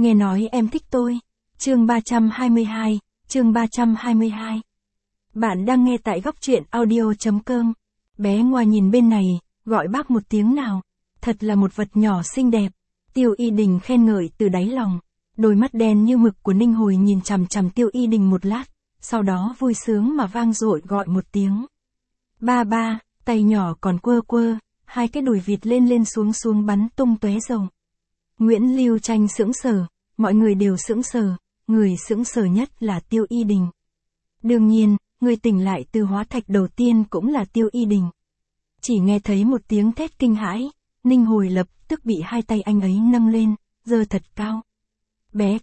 Nghe nói em thích tôi. Chương 322, chương 322. Bạn đang nghe tại góc truyện audio.com. Bé Ngoa nhìn bên này, gọi bác một tiếng nào. Thật là một vật nhỏ xinh đẹp. Tiêu Y Đình khen ngợi từ đáy lòng. Đôi mắt đen như mực của Ninh Hồi nhìn chằm chằm Tiêu Y Đình một lát, sau đó vui sướng mà vang dội gọi một tiếng. Ba ba, tay nhỏ còn quơ quơ, hai cái đùi vịt lên lên xuống xuống bắn tung tóe dầu. Nguyễn Lưu Tranh sững sờ, mọi người đều sững sờ, người sững sờ nhất là Tiêu Y Đình. Đương nhiên, người tỉnh lại từ hóa thạch đầu tiên cũng là Tiêu Y Đình. Chỉ nghe thấy một tiếng thét kinh hãi, Ninh Hồi lập tức bị hai tay anh ấy nâng lên, giơ thật cao. Bé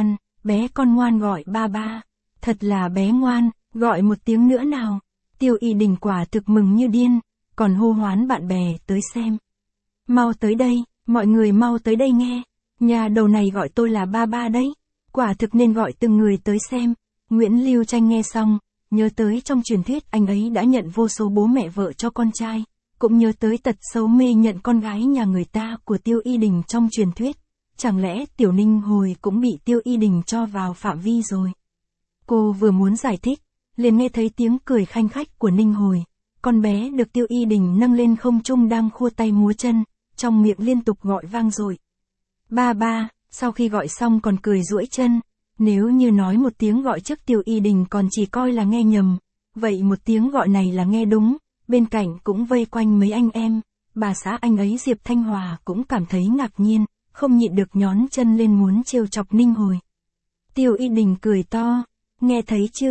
con ngoan gọi ba ba. Thật là bé ngoan, gọi một tiếng nữa nào. Tiêu Y Đình quả thực mừng như điên, còn hô hoán bạn bè tới xem. Mau tới đây, mọi người mau tới đây nghe. Nhà đầu này gọi tôi là ba ba đấy. Quả thực nên gọi từng người tới xem. Nguyễn Lưu Tranh nghe xong, nhớ tới trong truyền thuyết anh ấy đã nhận vô số bố mẹ vợ cho con trai, cũng nhớ tới tật xấu mê nhận con gái nhà người ta của Tiêu Y Đình trong truyền thuyết. Chẳng lẽ Tiểu Ninh Hồi cũng bị Tiêu Y Đình cho vào phạm vi rồi? Cô vừa muốn giải thích, liền nghe thấy tiếng cười khanh khách của Ninh Hồi. Con bé được Tiêu Y Đình nâng lên không trung đang khua tay múa chân, trong miệng liên tục gọi vang dội. Ba ba, sau khi gọi xong còn cười duỗi chân. Nếu như nói một tiếng gọi trước Tiêu Y Đình còn chỉ coi là nghe nhầm, vậy một tiếng gọi này là nghe đúng. Bên cạnh cũng vây quanh mấy anh em, bà xã anh ấy Diệp Thanh Hòa cũng cảm thấy ngạc nhiên, không nhịn được nhón chân lên muốn trêu chọc Ninh Hồi. Tiêu Y Đình cười to, nghe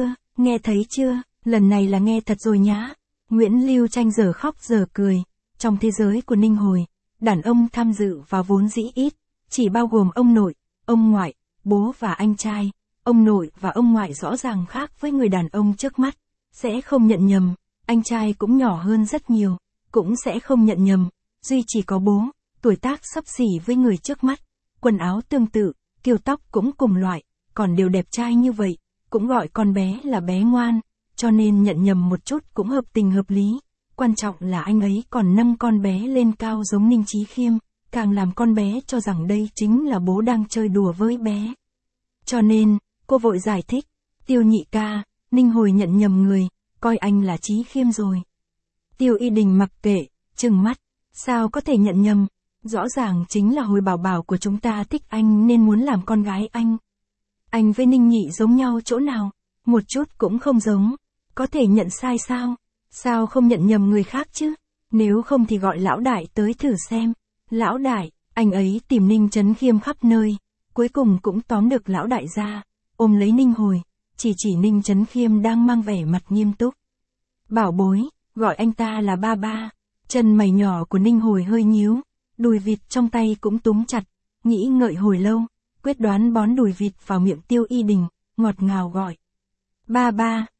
thấy chưa, lần này là nghe thật rồi nhá. Nguyễn Lưu Tranh giờ khóc giờ cười, trong thế giới của Ninh Hồi, đàn ông tham dự vào vốn dĩ ít, chỉ bao gồm ông nội, ông ngoại, bố và anh trai. Ông nội và ông ngoại rõ ràng khác với người đàn ông trước mắt, sẽ không nhận nhầm, anh trai cũng nhỏ hơn rất nhiều, cũng sẽ không nhận nhầm, duy chỉ có bố, tuổi tác xấp xỉ với người trước mắt, quần áo tương tự, kiểu tóc cũng cùng loại, còn đều đẹp trai như vậy, cũng gọi con bé là bé ngoan, cho nên nhận nhầm một chút cũng hợp tình hợp lý. Quan trọng là anh ấy còn nâng con bé lên cao giống Ninh Chí Khiêm, càng làm con bé cho rằng đây chính là bố đang chơi đùa với bé. Cho nên, cô vội giải thích, Tiêu nhị ca, Ninh Hồi nhận nhầm người, coi anh là Chí Khiêm rồi. Tiêu Y Đình mặc kệ, trừng mắt, sao có thể nhận nhầm, rõ ràng chính là Hồi bảo bảo của chúng ta thích anh nên muốn làm con gái anh. Anh với Ninh nhị giống nhau chỗ nào, một chút cũng không giống, có thể nhận sai sao, sao không nhận nhầm người khác chứ, nếu không thì gọi lão đại tới thử xem. Lão đại, anh ấy tìm Ninh Chấn Khiêm khắp nơi, cuối cùng cũng tóm được lão đại ra, ôm lấy Ninh Hồi, chỉ Ninh Chấn Khiêm đang mang vẻ mặt nghiêm túc. Bảo bối, gọi anh ta là ba ba. Chân mày nhỏ của Ninh Hồi hơi nhíu, đùi vịt trong tay cũng túm chặt, nghĩ ngợi hồi lâu, quyết đoán bón đùi vịt vào miệng Tiêu Y Đình, ngọt ngào gọi. Ba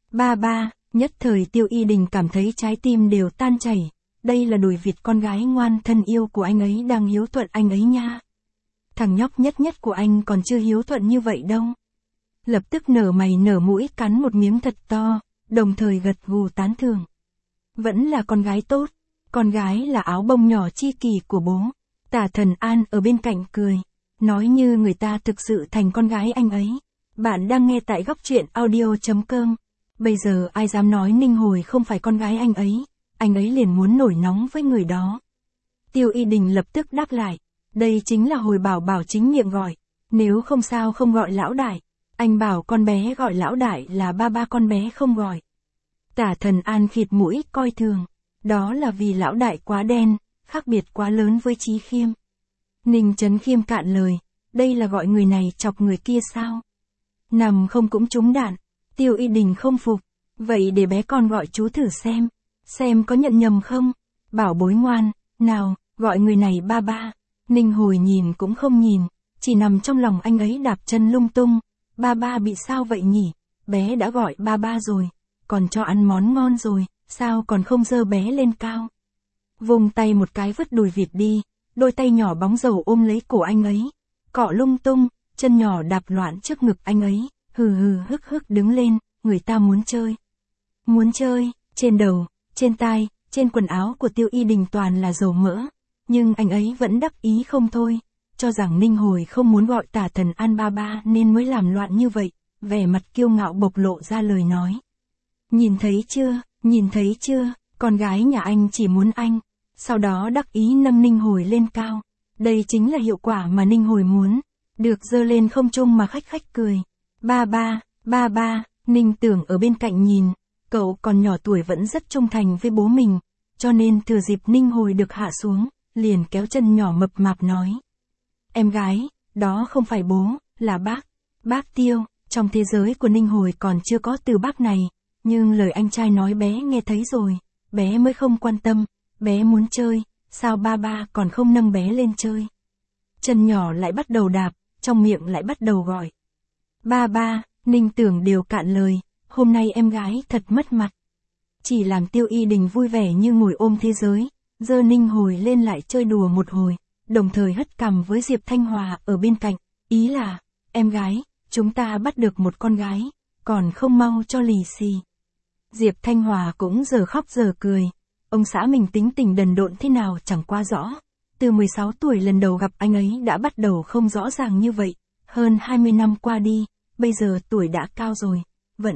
ba, nhất thời Tiêu Y Đình cảm thấy trái tim đều tan chảy. Đây là đùi vịt con gái ngoan thân yêu của anh ấy đang hiếu thuận anh ấy nha. Thằng nhóc nhất của anh còn chưa hiếu thuận như vậy đâu. Lập tức nở mày nở mũi cắn một miếng thật to, đồng thời gật gù tán thưởng. Vẫn là con gái tốt, con gái là áo bông nhỏ chi kỷ của bố. Tả Thần An ở bên cạnh cười, nói như người ta thực sự thành con gái anh ấy. Bạn đang nghe tại góc truyện audio.com. Bây giờ ai dám nói Ninh Hồi không phải con gái anh ấy liền muốn nổi nóng với người đó. Tiêu Y Đình lập tức đáp lại, đây chính là Hồi bảo bảo chính miệng gọi, nếu không sao không gọi lão đại, anh bảo con bé gọi lão đại là ba ba con bé không gọi. Tả Thần An khịt mũi coi thường, đó là vì lão đại quá đen, khác biệt quá lớn với Chí Khiêm. Ninh Chấn Khiêm cạn lời, đây là gọi người này chọc người kia sao? Nằm không cũng trúng đạn. Tiêu Y Đình không phục, vậy để bé con gọi chú thử xem có nhận nhầm không? Bảo bối ngoan, nào, gọi người này ba ba. Ninh Hồi nhìn cũng không nhìn, chỉ nằm trong lòng anh ấy đạp chân lung tung. Ba ba bị sao vậy nhỉ? Bé đã gọi ba ba rồi, còn cho ăn món ngon rồi, sao còn không giơ bé lên cao? Vùng tay một cái vứt đùi vịt đi, đôi tay nhỏ bóng dầu ôm lấy cổ anh ấy, cọ lung tung, chân nhỏ đạp loạn trước ngực anh ấy, hừ hức đứng lên, người ta muốn chơi. Muốn chơi, trên đầu, trên tai, trên quần áo của Tiêu Y Đình toàn là dầu mỡ, nhưng anh ấy vẫn đắc ý không thôi, cho rằng Ninh Hồi không muốn gọi Tả Thần An ba ba nên mới làm loạn như vậy, vẻ mặt kiêu ngạo bộc lộ ra lời nói. Nhìn thấy chưa, con gái nhà anh chỉ muốn anh, sau đó đắc ý nâng Ninh Hồi lên cao. Đây chính là hiệu quả mà Ninh Hồi muốn, được giơ lên không trung mà khách khách cười. Ba ba, Ninh Tưởng ở bên cạnh nhìn, cậu còn nhỏ tuổi vẫn rất trung thành với bố mình, cho nên thừa dịp Ninh Hồi được hạ xuống, liền kéo chân nhỏ mập mạp nói. Em gái, đó không phải bố, là bác Tiêu. Trong thế giới của Ninh Hồi còn chưa có từ bác này, nhưng lời anh trai nói bé nghe thấy rồi, bé mới không quan tâm, bé muốn chơi, sao ba ba còn không nâng bé lên chơi. Chân nhỏ lại bắt đầu đạp, trong miệng lại bắt đầu gọi. Ba, Ninh Tưởng đều cạn lời, hôm nay em gái thật mất mặt. Chỉ làm Tiêu Y Đình vui vẻ như ngồi ôm thế giới, giơ Ninh Hồi lên lại chơi đùa một hồi, đồng thời hất cằm với Diệp Thanh Hòa ở bên cạnh, ý là, em gái, chúng ta bắt được một con gái, còn không mau cho lì xì. Diệp Thanh Hòa cũng giờ khóc giờ cười, ông xã mình tính tình đần độn thế nào chẳng qua rõ. Từ 16 tuổi lần đầu gặp anh ấy đã bắt đầu không rõ ràng như vậy, hơn 20 năm qua đi, bây giờ tuổi đã cao rồi, vẫn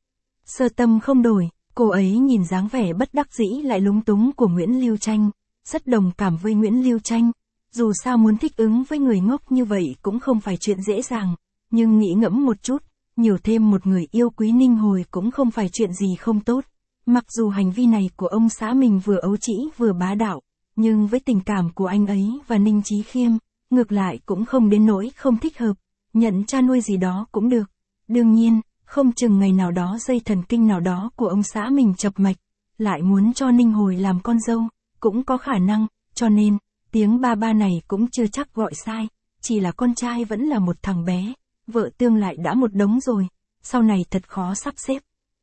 sơ tâm không đổi. Cô ấy nhìn dáng vẻ bất đắc dĩ lại lúng túng của Nguyễn Lưu Tranh, rất đồng cảm với Nguyễn Lưu Tranh. Dù sao muốn thích ứng với người ngốc như vậy cũng không phải chuyện dễ dàng, nhưng nghĩ ngẫm một chút, nhiều thêm một người yêu quý Ninh Hồi cũng không phải chuyện gì không tốt. Mặc dù hành vi này của ông xã mình vừa ấu trĩ vừa bá đạo, nhưng với tình cảm của anh ấy và Ninh Chí Khiêm, ngược lại cũng không đến nỗi không thích hợp, nhận cha nuôi gì đó cũng được. Đương nhiên, không chừng ngày nào đó dây thần kinh nào đó của ông xã mình chập mạch, lại muốn cho Ninh Hồi làm con dâu, cũng có khả năng, cho nên, tiếng ba ba này cũng chưa chắc gọi sai, chỉ là con trai vẫn là một thằng bé, vợ tương lại đã một đống rồi, sau này thật khó sắp xếp.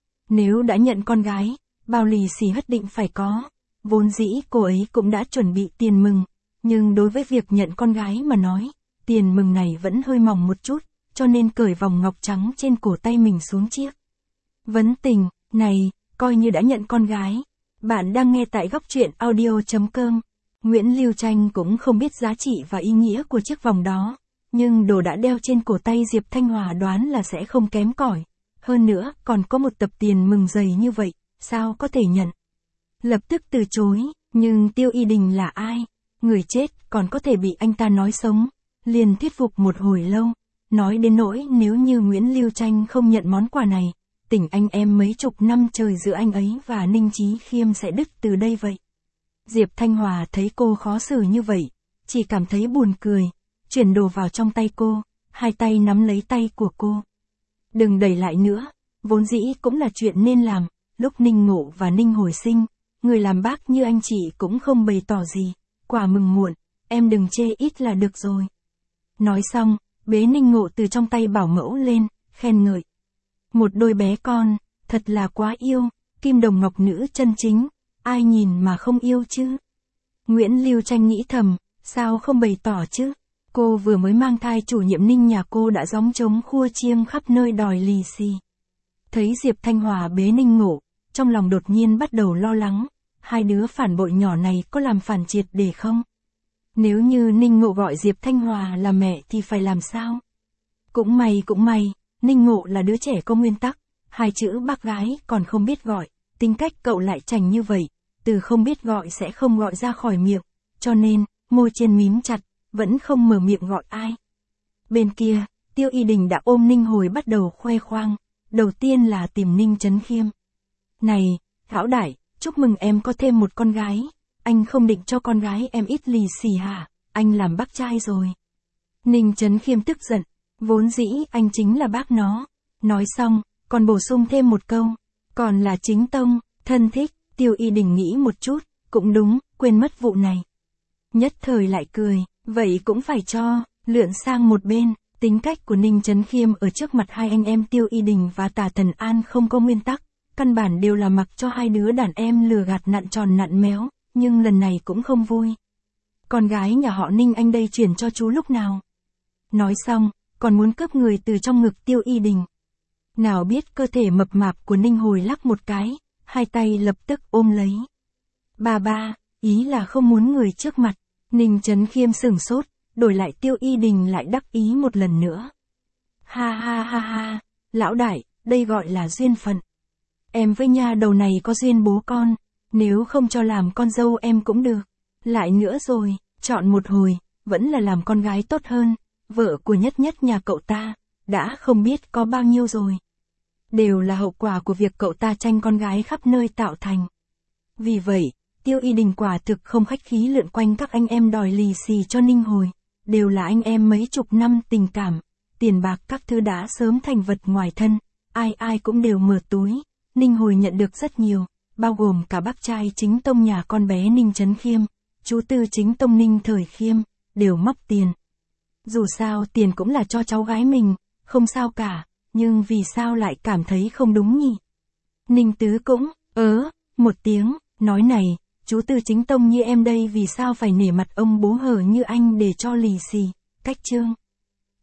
Nếu đã nhận con gái, bao lì xì nhất định phải có, vốn dĩ cô ấy cũng đã chuẩn bị tiền mừng, nhưng đối với việc nhận con gái mà nói, tiền mừng này vẫn hơi mỏng một chút, cho nên cởi vòng ngọc trắng trên cổ tay mình xuống chiếc vấn tình này, coi như đã nhận con gái. Bạn đang nghe tại góc truyện audio.com. Nguyễn Lưu Tranh cũng không biết giá trị và ý nghĩa của chiếc vòng đó, nhưng đồ đã đeo trên cổ tay Diệp Thanh Hòa đoán là sẽ không kém cỏi. Hơn nữa, còn có một tập tiền mừng dày như vậy, sao có thể nhận? Lập tức từ chối, nhưng Tiêu Y Đình là ai? Người chết còn có thể bị anh ta nói sống, liền thuyết phục một hồi lâu. Nói đến nỗi nếu như Nguyễn Lưu Tranh không nhận món quà này, tình anh em mấy chục năm trời giữa anh ấy và Ninh Chí Khiêm sẽ đứt từ đây vậy. Diệp Thanh Hòa thấy cô khó xử như vậy, chỉ cảm thấy buồn cười, chuyển đồ vào trong tay cô, hai tay nắm lấy tay của cô. Đừng đẩy lại nữa, vốn dĩ cũng là chuyện nên làm, lúc Ninh Ngộ và Ninh Hồi sinh, người làm bác như anh chị cũng không bày tỏ gì, quả mừng muộn, em đừng chê ít là được rồi. Nói xong, bế Ninh Ngộ từ trong tay bảo mẫu lên, khen ngợi. Một đôi bé con, thật là quá yêu, kim đồng ngọc nữ chân chính, ai nhìn mà không yêu chứ. Nguyễn Lưu Tranh nghĩ thầm, sao không bày tỏ chứ, cô vừa mới mang thai chủ nhiệm Ninh nhà cô đã gióng trống khua chiêng khắp nơi đòi lì xì. Thấy Diệp Thanh Hòa bế Ninh Ngộ, trong lòng đột nhiên bắt đầu lo lắng, hai đứa phản bội nhỏ này có làm phản triệt để không? Nếu như Ninh Ngộ gọi Diệp Thanh Hòa là mẹ thì phải làm sao? Cũng may, Ninh Ngộ là đứa trẻ có nguyên tắc, hai chữ bác gái còn không biết gọi, tính cách cậu lại chảnh như vậy, từ không biết gọi sẽ không gọi ra khỏi miệng, cho nên, môi trên mím chặt, vẫn không mở miệng gọi ai. Bên kia, Tiêu Y Đình đã ôm Ninh Hồi bắt đầu khoe khoang, đầu tiên là tìm Ninh Chấn Khiêm. Này, Lão Đại, chúc mừng em có thêm một con gái, anh không định cho con gái em ít lì xì hả, anh làm bác trai rồi. Ninh Chấn Khiêm tức giận, vốn dĩ anh chính là bác nó. Nói xong, còn bổ sung thêm một câu, còn là chính tông, thân thích. Tiêu Y Đình nghĩ một chút, cũng đúng, quên mất vụ này. Nhất thời lại cười, vậy cũng phải cho, lượn sang một bên. Tính cách của Ninh Chấn Khiêm ở trước mặt hai anh em Tiêu Y Đình và Tả Thần An không có nguyên tắc, căn bản đều là mặc cho hai đứa đàn em lừa gạt nặn tròn nặn méo, nhưng lần này cũng không vui. Con gái nhà họ Ninh anh đây chuyển cho chú lúc nào? Nói xong, còn muốn cướp người từ trong ngực Tiêu Y Đình. Nào biết cơ thể mập mạp của Ninh Hồi lắc một cái, hai tay lập tức ôm lấy. Ba, ý là không muốn người trước mặt. Ninh Chấn Khiêm sửng sốt, đổi lại Tiêu Y Đình lại đắc ý một lần nữa. Ha ha ha ha, lão đại, đây gọi là duyên phận. Em với nha đầu này có duyên bố con, nếu không cho làm con dâu em cũng được. Lại nữa rồi, chọn một hồi, vẫn là làm con gái tốt hơn, vợ của Nhất Nhất nhà cậu ta, đã không biết có bao nhiêu rồi. Đều là hậu quả của việc cậu ta tranh con gái khắp nơi tạo thành. Vì vậy, Tiêu Y Đình quả thực không khách khí lượn quanh các anh em đòi lì xì cho Ninh Hồi, đều là anh em mấy chục năm tình cảm, tiền bạc các thứ đã sớm thành vật ngoài thân, ai ai cũng đều mở túi. Ninh Hồi nhận được rất nhiều, bao gồm cả bác trai chính tông nhà con bé Ninh Chấn Khiêm, chú tư chính tông Ninh Thời Khiêm, đều móc tiền. Dù sao tiền cũng là cho cháu gái mình, không sao cả, nhưng vì sao lại cảm thấy không đúng nhỉ? Ninh Tứ cũng, một tiếng, nói này, chú tư chính tông như em đây vì sao phải nể mặt ông bố hở như anh để cho lì xì, cách trương.